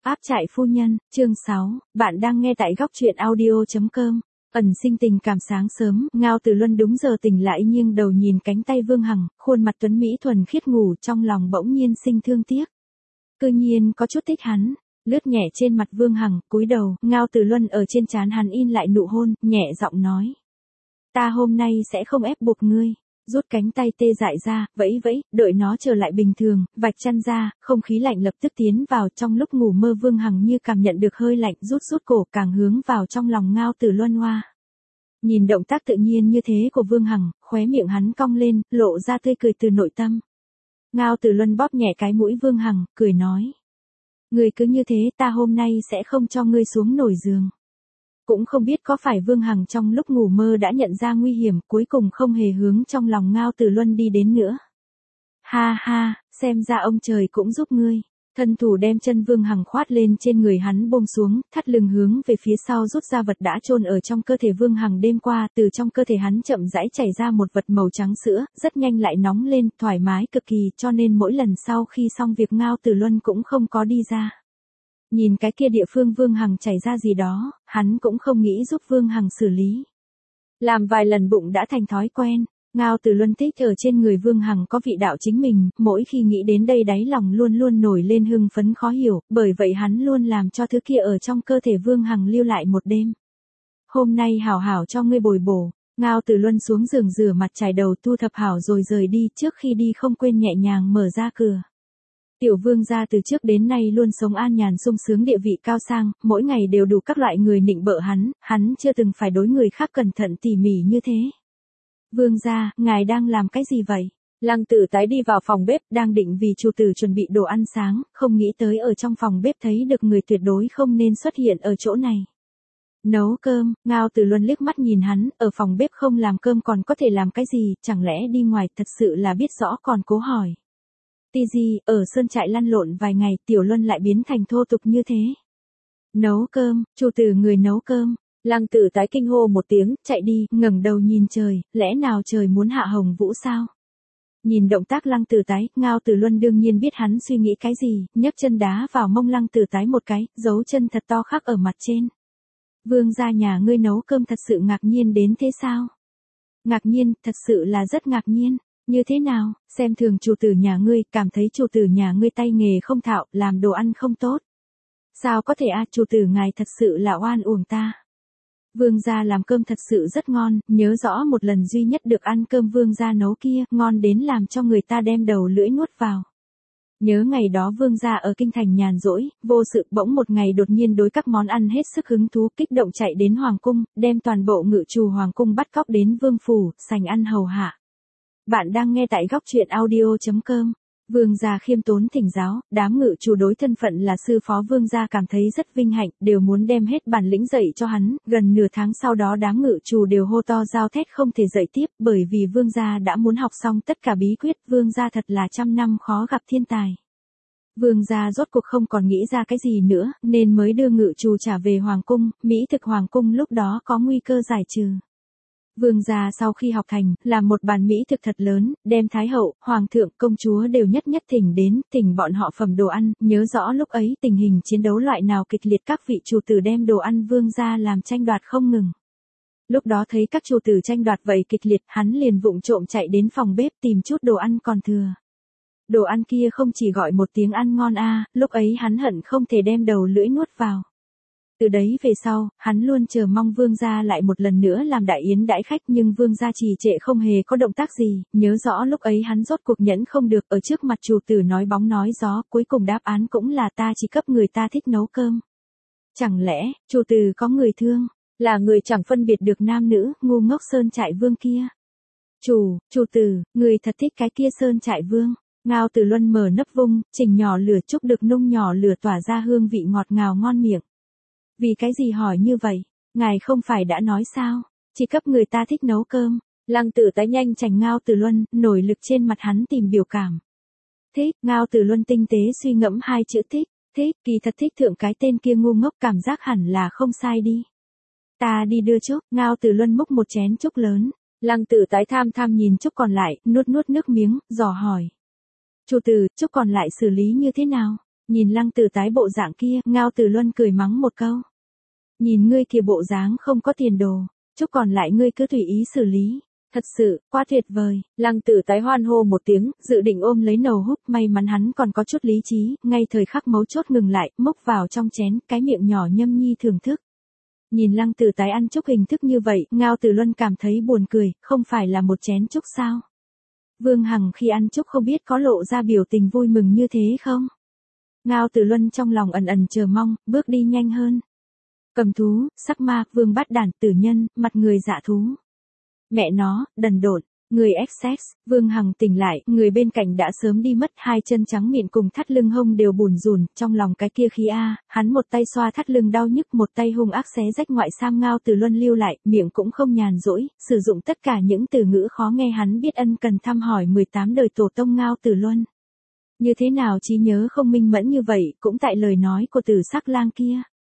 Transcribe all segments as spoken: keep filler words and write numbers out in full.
Áp trại phu nhân, chương sáu, bạn đang nghe tại góc truyện audio chấm com. Ẩn sinh tình cảm sáng sớm, Ngao Tử Luân đúng giờ tỉnh lại nghiêng đầu nhìn cánh tay Vương Hằng, khuôn mặt tuấn mỹ thuần khiết ngủ trong lòng bỗng nhiên sinh thương tiếc. Cư nhiên có chút thích hắn, lướt nhẹ trên mặt Vương Hằng, cúi đầu, Ngao Tử Luân ở trên trán hắn in lại nụ hôn, nhẹ giọng nói. Ta hôm nay sẽ không ép buộc ngươi. Rút cánh tay tê dại ra, vẫy vẫy, đợi nó trở lại bình thường, vạch chăn ra, không khí lạnh lập tức tiến vào trong lúc ngủ mơ Vương Hằng như cảm nhận được hơi lạnh rút rút cổ càng hướng vào trong lòng Ngao Tử Luân hoa. Nhìn động tác tự nhiên như thế của Vương Hằng, khóe miệng hắn cong lên, lộ ra tươi cười từ nội tâm. Ngao Tử Luân bóp nhẹ cái mũi Vương Hằng, cười nói. Ngươi cứ như thế ta hôm nay sẽ không cho ngươi xuống nổi giường. Cũng không biết có phải Vương Hằng trong lúc ngủ mơ đã nhận ra nguy hiểm cuối cùng không hề hướng trong lòng Ngao Tử Luân đi đến nữa. Ha ha, xem ra ông trời cũng giúp ngươi. Thân thủ đem chân Vương Hằng khoát lên trên người hắn buông xuống, thắt lưng hướng về phía sau rút ra vật đã chôn ở trong cơ thể Vương Hằng đêm qua, từ trong cơ thể hắn chậm rãi chảy ra một vật màu trắng sữa, rất nhanh lại nóng lên, thoải mái cực kỳ cho nên mỗi lần sau khi xong việc Ngao Tử Luân cũng không có đi ra. Nhìn cái kia địa phương Vương Hằng chảy ra gì đó, hắn cũng không nghĩ giúp Vương Hằng xử lý. Làm vài lần bụng đã thành thói quen, Ngao Tử Luân thích ở trên người Vương Hằng có vị đạo chính mình, mỗi khi nghĩ đến đây đáy lòng luôn luôn nổi lên hưng phấn khó hiểu, bởi vậy hắn luôn làm cho thứ kia ở trong cơ thể Vương Hằng lưu lại một đêm. Hôm nay hảo hảo cho ngươi bồi bổ, Ngao Tử Luân xuống giường rửa mặt chải đầu thu thập hảo rồi rời đi, trước khi đi không quên nhẹ nhàng mở ra cửa. Tiểu Vương gia từ trước đến nay luôn sống an nhàn sung sướng địa vị cao sang, mỗi ngày đều đủ các loại người nịnh bợ hắn, hắn chưa từng phải đối người khác cẩn thận tỉ mỉ như thế. Vương gia, ngài đang làm cái gì vậy? Lăng Tử Tái đi vào phòng bếp, đang định vì chủ tử chuẩn bị đồ ăn sáng, không nghĩ tới ở trong phòng bếp thấy được người tuyệt đối không nên xuất hiện ở chỗ này. Nấu cơm, Ngao Tử Luân liếc mắt nhìn hắn, ở phòng bếp không làm cơm còn có thể làm cái gì, chẳng lẽ đi ngoài thật sự là biết rõ còn cố hỏi. Ti gì, ở sơn trại lăn lộn vài ngày, Tiểu Luân lại biến thành thô tục như thế. Nấu cơm, chủ tử người nấu cơm. Lăng Tử Tái kinh hô một tiếng, chạy đi, ngẩng đầu nhìn trời, lẽ nào trời muốn hạ hồng vũ sao? Nhìn động tác Lăng Tử Tái, Ngao Tử Luân đương nhiên biết hắn suy nghĩ cái gì, nhấc chân đá vào mông Lăng Tử Tái một cái, dấu chân thật to khắc ở mặt trên. Vương gia nhà ngươi nấu cơm thật sự ngạc nhiên đến thế sao? Ngạc nhiên, thật sự là rất ngạc nhiên. Như thế nào, xem thường chủ tử nhà ngươi, cảm thấy chủ tử nhà ngươi tay nghề không thạo, làm đồ ăn không tốt. Sao có thể a, à, chủ tử ngài thật sự là oan uổng ta. Vương gia làm cơm thật sự rất ngon, nhớ rõ một lần duy nhất được ăn cơm vương gia nấu kia, ngon đến làm cho người ta đem đầu lưỡi nuốt vào. Nhớ ngày đó vương gia ở kinh thành nhàn rỗi, vô sự bỗng một ngày đột nhiên đối các món ăn hết sức hứng thú, kích động chạy đến hoàng cung, đem toàn bộ ngự trù hoàng cung bắt cóc đến vương phủ, sành ăn hầu hạ. Bạn đang nghe tại góc truyện audio chấm com. Vương gia khiêm tốn thỉnh giáo, đám ngự chủ đối thân phận là sư phó vương gia cảm thấy rất vinh hạnh, đều muốn đem hết bản lĩnh dạy cho hắn, gần nửa tháng sau đó đám ngự chủ đều hô to giao thét không thể dạy tiếp, bởi vì vương gia đã muốn học xong tất cả bí quyết, vương gia thật là trăm năm khó gặp thiên tài. Vương gia rốt cuộc không còn nghĩ ra cái gì nữa, nên mới đưa ngự chủ trả về hoàng cung, mỹ thực hoàng cung lúc đó có nguy cơ giải trừ. Vương gia sau khi học thành, làm một bàn mỹ thực thật lớn, đem thái hậu, hoàng thượng, công chúa đều nhất nhất thỉnh đến, thỉnh bọn họ phẩm đồ ăn, nhớ rõ lúc ấy tình hình chiến đấu loại nào kịch liệt các vị chủ tử đem đồ ăn vương gia làm tranh đoạt không ngừng. Lúc đó thấy các chủ tử tranh đoạt vậy kịch liệt, hắn liền vụng trộm chạy đến phòng bếp tìm chút đồ ăn còn thừa. Đồ ăn kia không chỉ gọi một tiếng ăn ngon a, lúc ấy hắn hận không thể đem đầu lưỡi nuốt vào. Từ đấy về sau, hắn luôn chờ mong vương gia lại một lần nữa làm đại yến đãi khách nhưng vương gia trì trệ không hề có động tác gì, nhớ rõ lúc ấy hắn rốt cuộc nhẫn không được ở trước mặt chủ tử nói bóng nói gió, cuối cùng đáp án cũng là ta chỉ cấp người ta thích nấu cơm. Chẳng lẽ, chủ tử có người thương, là người chẳng phân biệt được nam nữ, ngu ngốc sơn trại vương kia. Chủ, chủ tử, người thật thích cái kia sơn trại vương. Ngao Tử Luân mở nắp vung, chỉnh nhỏ lửa chúc được nung nhỏ lửa tỏa ra hương vị ngọt ngào ngon miệng. Vì cái gì hỏi như vậy? Ngài không phải đã nói sao? Chỉ cấp người ta thích nấu cơm. Lăng Tử Tái nhanh chành Ngao Tử Luân, nổi lực trên mặt hắn tìm biểu cảm. Thích, Ngao Tử Luân tinh tế suy ngẫm hai chữ thích, thích, kỳ thật thích thượng cái tên kia ngu ngốc cảm giác hẳn là không sai đi. Ta đi đưa chúc, Ngao Tử Luân múc một chén chúc lớn. Lăng Tử Tái tham tham nhìn chúc còn lại, nuốt nuốt nước miếng, dò hỏi. Chủ tử, chúc còn lại xử lý như thế nào? Nhìn Lăng Tử Tái bộ dạng kia, Ngao Tử Luân cười mắng một câu. Nhìn ngươi kìa bộ dáng không có tiền đồ, chút còn lại ngươi cứ tùy ý xử lý. Thật sự, quá tuyệt vời. Lăng Tử Tái hoan hô một tiếng, dự định ôm lấy nầu hút, may mắn hắn còn có chút lý trí, ngay thời khắc mấu chốt ngừng lại, múc vào trong chén, cái miệng nhỏ nhâm nhi thưởng thức. Nhìn Lăng Tử Tái ăn chúc hình thức như vậy, Ngao Tử Luân cảm thấy buồn cười, không phải là một chén chúc sao? Vương Hằng khi ăn chúc không biết có lộ ra biểu tình vui mừng như thế không? Ngao Tử Luân trong lòng ẩn ẩn chờ mong, bước đi nhanh hơn. Cầm thú, sắc ma, vương bát đản, tử nhân, mặt người dạ thú. Mẹ nó, đần độn, người Essex, Vương Hằng tỉnh lại, người bên cạnh đã sớm đi mất, hai chân trắng mịn cùng thắt lưng hông đều bùn rùn, trong lòng cái kia khí a, hắn một tay xoa thắt lưng đau nhức, một tay hung ác xé rách ngoại sam. Ngao Tử Luân lưu lại, miệng cũng không nhàn rỗi, sử dụng tất cả những từ ngữ khó nghe hắn biết, ân cần thăm hỏi mười tám đời tổ tông Ngao Tử Luân. Như thế nào trí nhớ không minh mẫn như vậy, cũng tại lời nói của Tử Sắc Lang kia.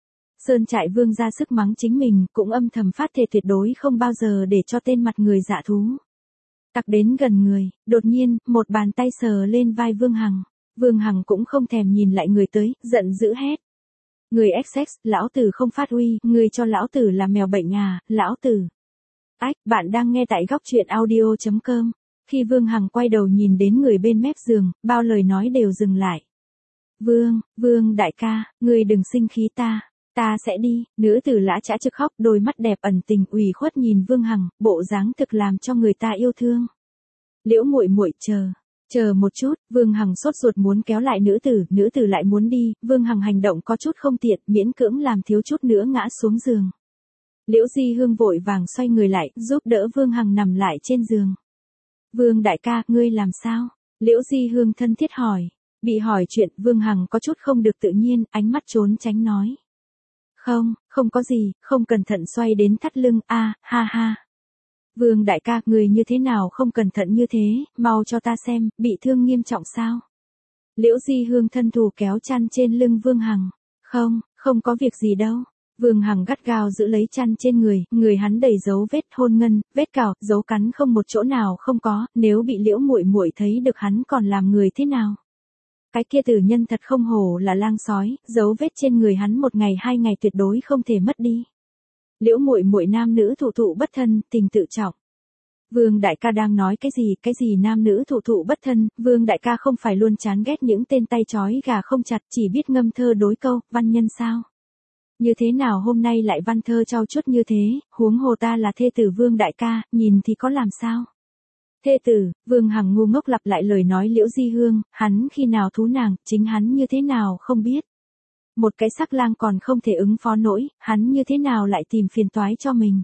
Sơn Trại Vương ra sức mắng chính mình, cũng âm thầm phát thề tuyệt đối không bao giờ để cho tên mặt người dạ thú. Tặc đến gần người, đột nhiên, một bàn tay sờ lên vai Vương Hằng. Vương Hằng cũng không thèm nhìn lại người tới, giận dữ hét. Người Essex, lão tử không phát uy, người cho lão tử là mèo bệnh à, lão tử. Ách, bạn đang nghe tại góc truyện audio chấm com. Khi Vương Hằng quay đầu nhìn đến người bên mép giường, bao lời nói đều dừng lại. Vương, Vương đại ca, người đừng sinh khí ta. Ta sẽ đi. Nữ tử lã chã trực khóc, đôi mắt đẹp ẩn tình ủy khuất nhìn Vương Hằng, bộ dáng thực làm cho người ta yêu thương. Liễu muội muội chờ, chờ một chút. Vương Hằng sốt ruột muốn kéo lại nữ tử, nữ tử lại muốn đi. Vương Hằng hành động có chút không tiện, miễn cưỡng làm thiếu chút nữa ngã xuống giường. Liễu Di Hương vội vàng xoay người lại, giúp đỡ Vương Hằng nằm lại trên giường. Vương đại ca, ngươi làm sao? Liễu Di Hương thân thiết hỏi. Bị hỏi chuyện, Vương Hằng có chút không được tự nhiên, ánh mắt trốn tránh nói. Không, không có gì, không cẩn thận xoay đến thắt lưng, a, ha ha. Vương đại ca, người như thế nào không cẩn thận như thế, mau cho ta xem, bị thương nghiêm trọng sao? Liễu Di Hương thân thủ kéo chăn trên lưng Vương Hằng. Không, không có việc gì đâu. Vương Hằng gắt gao giữ lấy chăn trên người, người hắn đầy dấu vết hôn ngân, vết cào, dấu cắn không một chỗ nào không có, nếu bị Liễu muội muội thấy được hắn còn làm người thế nào? Cái kia tử nhân thật không hổ là lang sói, dấu vết trên người hắn một ngày hai ngày tuyệt đối không thể mất đi. Liễu muội muội nam nữ thụ thụ bất thân, tình tự trọng. Vương đại ca đang nói cái gì, cái gì nam nữ thụ thụ bất thân, Vương đại ca không phải luôn chán ghét những tên tay trói gà không chặt, chỉ biết ngâm thơ đối câu, văn nhân sao? Như thế nào hôm nay lại văn thơ trau chuốt như thế, huống hồ ta là thê tử Vương đại ca, nhìn thì có làm sao? Thê tử, Vương Hằng ngu ngốc lặp lại lời nói Liễu Di Hương, hắn khi nào thú nàng, chính hắn như thế nào không biết. Một cái sắc lang còn không thể ứng phó nổi, hắn như thế nào lại tìm phiền toái cho mình.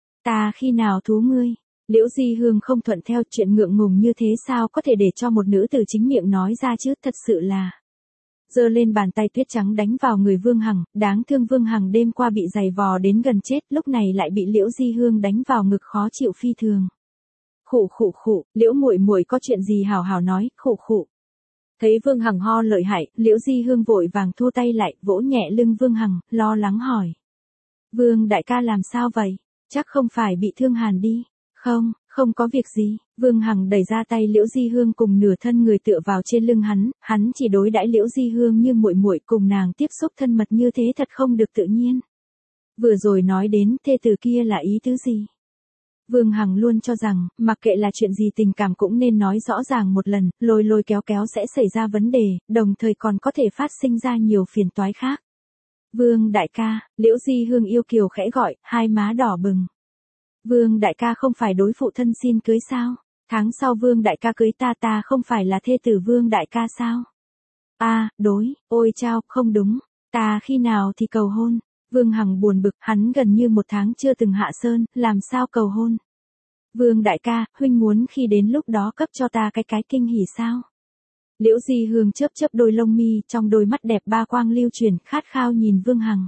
Ta khi nào thú ngươi? Liễu Di Hương không thuận theo, chuyện ngượng ngùng như thế sao có thể để cho một nữ tử chính miệng nói ra chứ, thật sự là. Giơ lên bàn tay tuyết trắng đánh vào người Vương Hằng, đáng thương Vương Hằng đêm qua bị giày vò đến gần chết, lúc này lại bị Liễu Di Hương đánh vào ngực khó chịu phi thường. Khụ khụ khụ, Liễu muội muội có chuyện gì hào hào nói, khụ khụ. Thấy Vương Hằng ho lợi hại, Liễu Di Hương vội vàng thua tay lại, vỗ nhẹ lưng Vương Hằng, lo lắng hỏi. Vương đại ca làm sao vậy? Chắc không phải bị thương hàn đi. Không, không có việc gì. Vương Hằng đẩy ra tay Liễu Di Hương cùng nửa thân người tựa vào trên lưng hắn, hắn chỉ đối đãi Liễu Di Hương như muội muội, cùng nàng tiếp xúc thân mật như thế thật không được tự nhiên. Vừa rồi nói đến thê tử kia là ý tứ gì? Vương Hằng luôn cho rằng, mặc kệ là chuyện gì tình cảm cũng nên nói rõ ràng một lần, lôi lôi kéo kéo sẽ xảy ra vấn đề, đồng thời còn có thể phát sinh ra nhiều phiền toái khác. Vương đại ca, Liễu Di Hương yêu kiều khẽ gọi, hai má đỏ bừng. Vương đại ca không phải đối phụ thân xin cưới sao? Tháng sau Vương đại ca cưới ta, ta không phải là thê tử Vương đại ca sao? A, à, đối, ôi chao, không đúng, ta khi nào thì cầu hôn? Vương Hằng buồn bực, hắn gần như một tháng chưa từng hạ sơn, làm sao cầu hôn? Vương đại ca, huynh muốn khi đến lúc đó cấp cho ta cái cái kinh hỉ sao? Liễu Di Hương chớp chớp đôi lông mi, trong đôi mắt đẹp ba quang lưu truyền, khát khao nhìn Vương Hằng.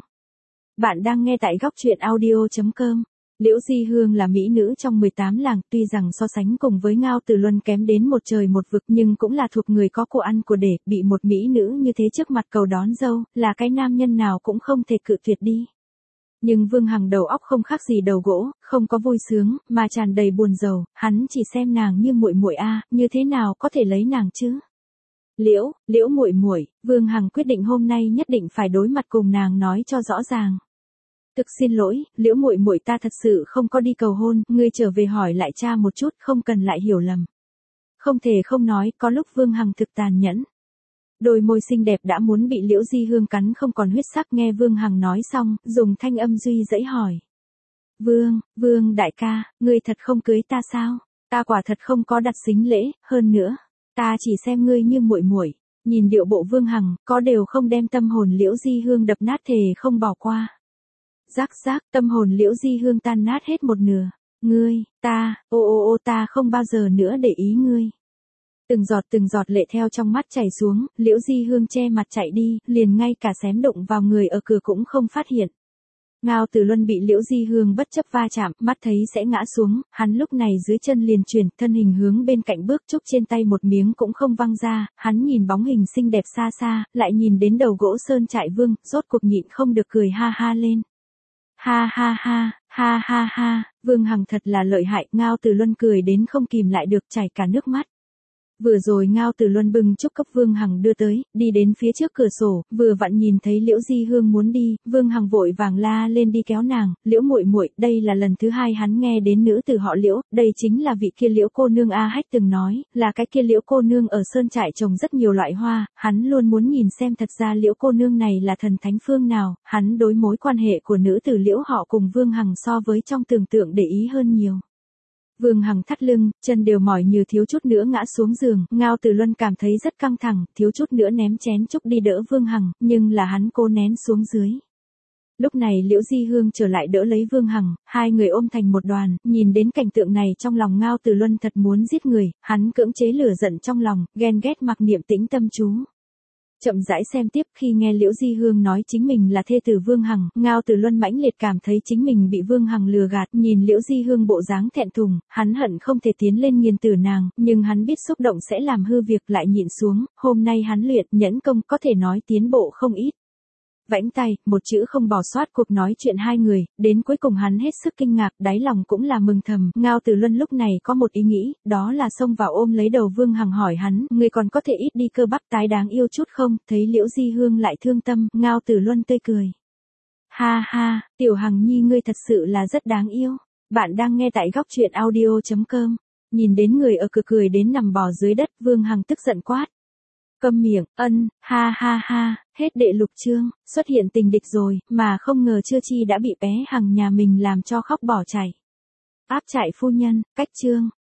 Bạn đang nghe tại góc truyện audio chấm com. Liễu Di Hương là mỹ nữ trong mười tám làng, tuy rằng so sánh cùng với Ngao Tử Luân kém đến một trời một vực, nhưng cũng là thuộc người có của ăn của để, bị một mỹ nữ như thế trước mặt cầu đón dâu, là cái nam nhân nào cũng không thể cự tuyệt đi. Nhưng Vương Hằng đầu óc không khác gì đầu gỗ, không có vui sướng, mà tràn đầy buồn rầu, hắn chỉ xem nàng như muội muội a, như thế nào có thể lấy nàng chứ? Liễu, Liễu muội muội, Vương Hằng quyết định hôm nay nhất định phải đối mặt cùng nàng nói cho rõ ràng. Thực xin lỗi, Liễu muội muội ta thật sự không có đi cầu hôn, ngươi trở về hỏi lại cha một chút, không cần lại hiểu lầm. Không thể không nói, có lúc Vương Hằng thực tàn nhẫn. Đôi môi xinh đẹp đã muốn bị Liễu Di Hương cắn không còn huyết sắc, nghe Vương Hằng nói xong, dùng thanh âm duy dãy hỏi. Vương, Vương đại ca, ngươi thật không cưới ta sao? Ta quả thật không có đặt sính lễ, hơn nữa, ta chỉ xem ngươi như muội muội. Nhìn điệu bộ Vương Hằng, có đều không đem tâm hồn Liễu Di Hương đập nát thề không bỏ qua. Rắc rắc, tâm hồn Liễu Di Hương tan nát hết một nửa. Ngươi, ta, ô ô ô ta không bao giờ nữa để ý ngươi. Từng giọt từng giọt lệ theo trong mắt chảy xuống, Liễu Di Hương che mặt chạy đi, liền ngay cả xém đụng vào người ở cửa cũng không phát hiện. Ngao Tử Luân bị Liễu Di Hương bất chấp va chạm, mắt thấy sẽ ngã xuống, hắn lúc này dưới chân liền chuyển, thân hình hướng bên cạnh bước, trúc trên tay một miếng cũng không văng ra, hắn nhìn bóng hình xinh đẹp xa xa, lại nhìn đến đầu gỗ sơn trại Vương, rốt cuộc nhịn không được cười ha ha lên. Ha ha ha, ha ha ha, Vương Hằng thật là lợi hại, Ngao Tử Luân cười đến không kìm lại được, chảy cả nước mắt. Vừa rồi Ngao Tử Luân bưng chúc cấp Vương Hằng đưa tới, đi đến phía trước cửa sổ, vừa vặn nhìn thấy Liễu Di Hương muốn đi, Vương Hằng vội vàng la lên đi kéo nàng, Liễu muội muội, đây là lần thứ hai hắn nghe đến nữ tử họ Liễu, đây chính là vị kia Liễu cô nương A Hách từng nói, là cái kia Liễu cô nương ở sơn trại trồng rất nhiều loại hoa, hắn luôn muốn nhìn xem thật ra Liễu cô nương này là thần thánh phương nào, hắn đối mối quan hệ của nữ tử Liễu họ cùng Vương Hằng so với trong tưởng tượng để ý hơn nhiều. Vương Hằng thắt lưng, chân đều mỏi như thiếu chút nữa ngã xuống giường, Ngao Tử Luân cảm thấy rất căng thẳng, thiếu chút nữa ném chén chúc đi đỡ Vương Hằng, nhưng là hắn cố nén xuống dưới. Lúc này Liễu Di Hương trở lại đỡ lấy Vương Hằng, hai người ôm thành một đoàn, nhìn đến cảnh tượng này trong lòng Ngao Tử Luân thật muốn giết người, hắn cưỡng chế lửa giận trong lòng, ghen ghét mặc niệm tĩnh tâm chú. Chậm rãi xem tiếp, khi nghe Liễu Di Hương nói chính mình là thê tử Vương Hằng, Ngao Tử Luân mãnh liệt cảm thấy chính mình bị Vương Hằng lừa gạt, nhìn Liễu Di Hương bộ dáng thẹn thùng, hắn hận không thể tiến lên nghiền tử nàng, nhưng hắn biết xúc động sẽ làm hư việc lại nhịn xuống, hôm nay hắn luyện nhẫn công có thể nói tiến bộ không ít. Vãnh tay, một chữ không bỏ sót cuộc nói chuyện hai người, đến cuối cùng hắn hết sức kinh ngạc, đáy lòng cũng là mừng thầm, Ngao Tử Luân lúc này có một ý nghĩ, đó là xông vào ôm lấy đầu Vương Hằng hỏi hắn, ngươi còn có thể ít đi cơ bắp tái đáng yêu chút không, thấy Liễu Di Hương lại thương tâm, Ngao Tử Luân tươi cười. Ha ha, Tiểu Hằng nhi ngươi thật sự là rất đáng yêu, bạn đang nghe tại góc truyện audio chấm com, nhìn đến người ở cửa cười đến nằm bò dưới đất, Vương Hằng tức giận quát. Câm miệng, ân, ha ha ha, hết đệ lục chương, xuất hiện tình địch rồi, mà không ngờ chưa chi đã bị bé Hằng nhà mình làm cho khóc bỏ chạy. Áp trại phu nhân, cách chương.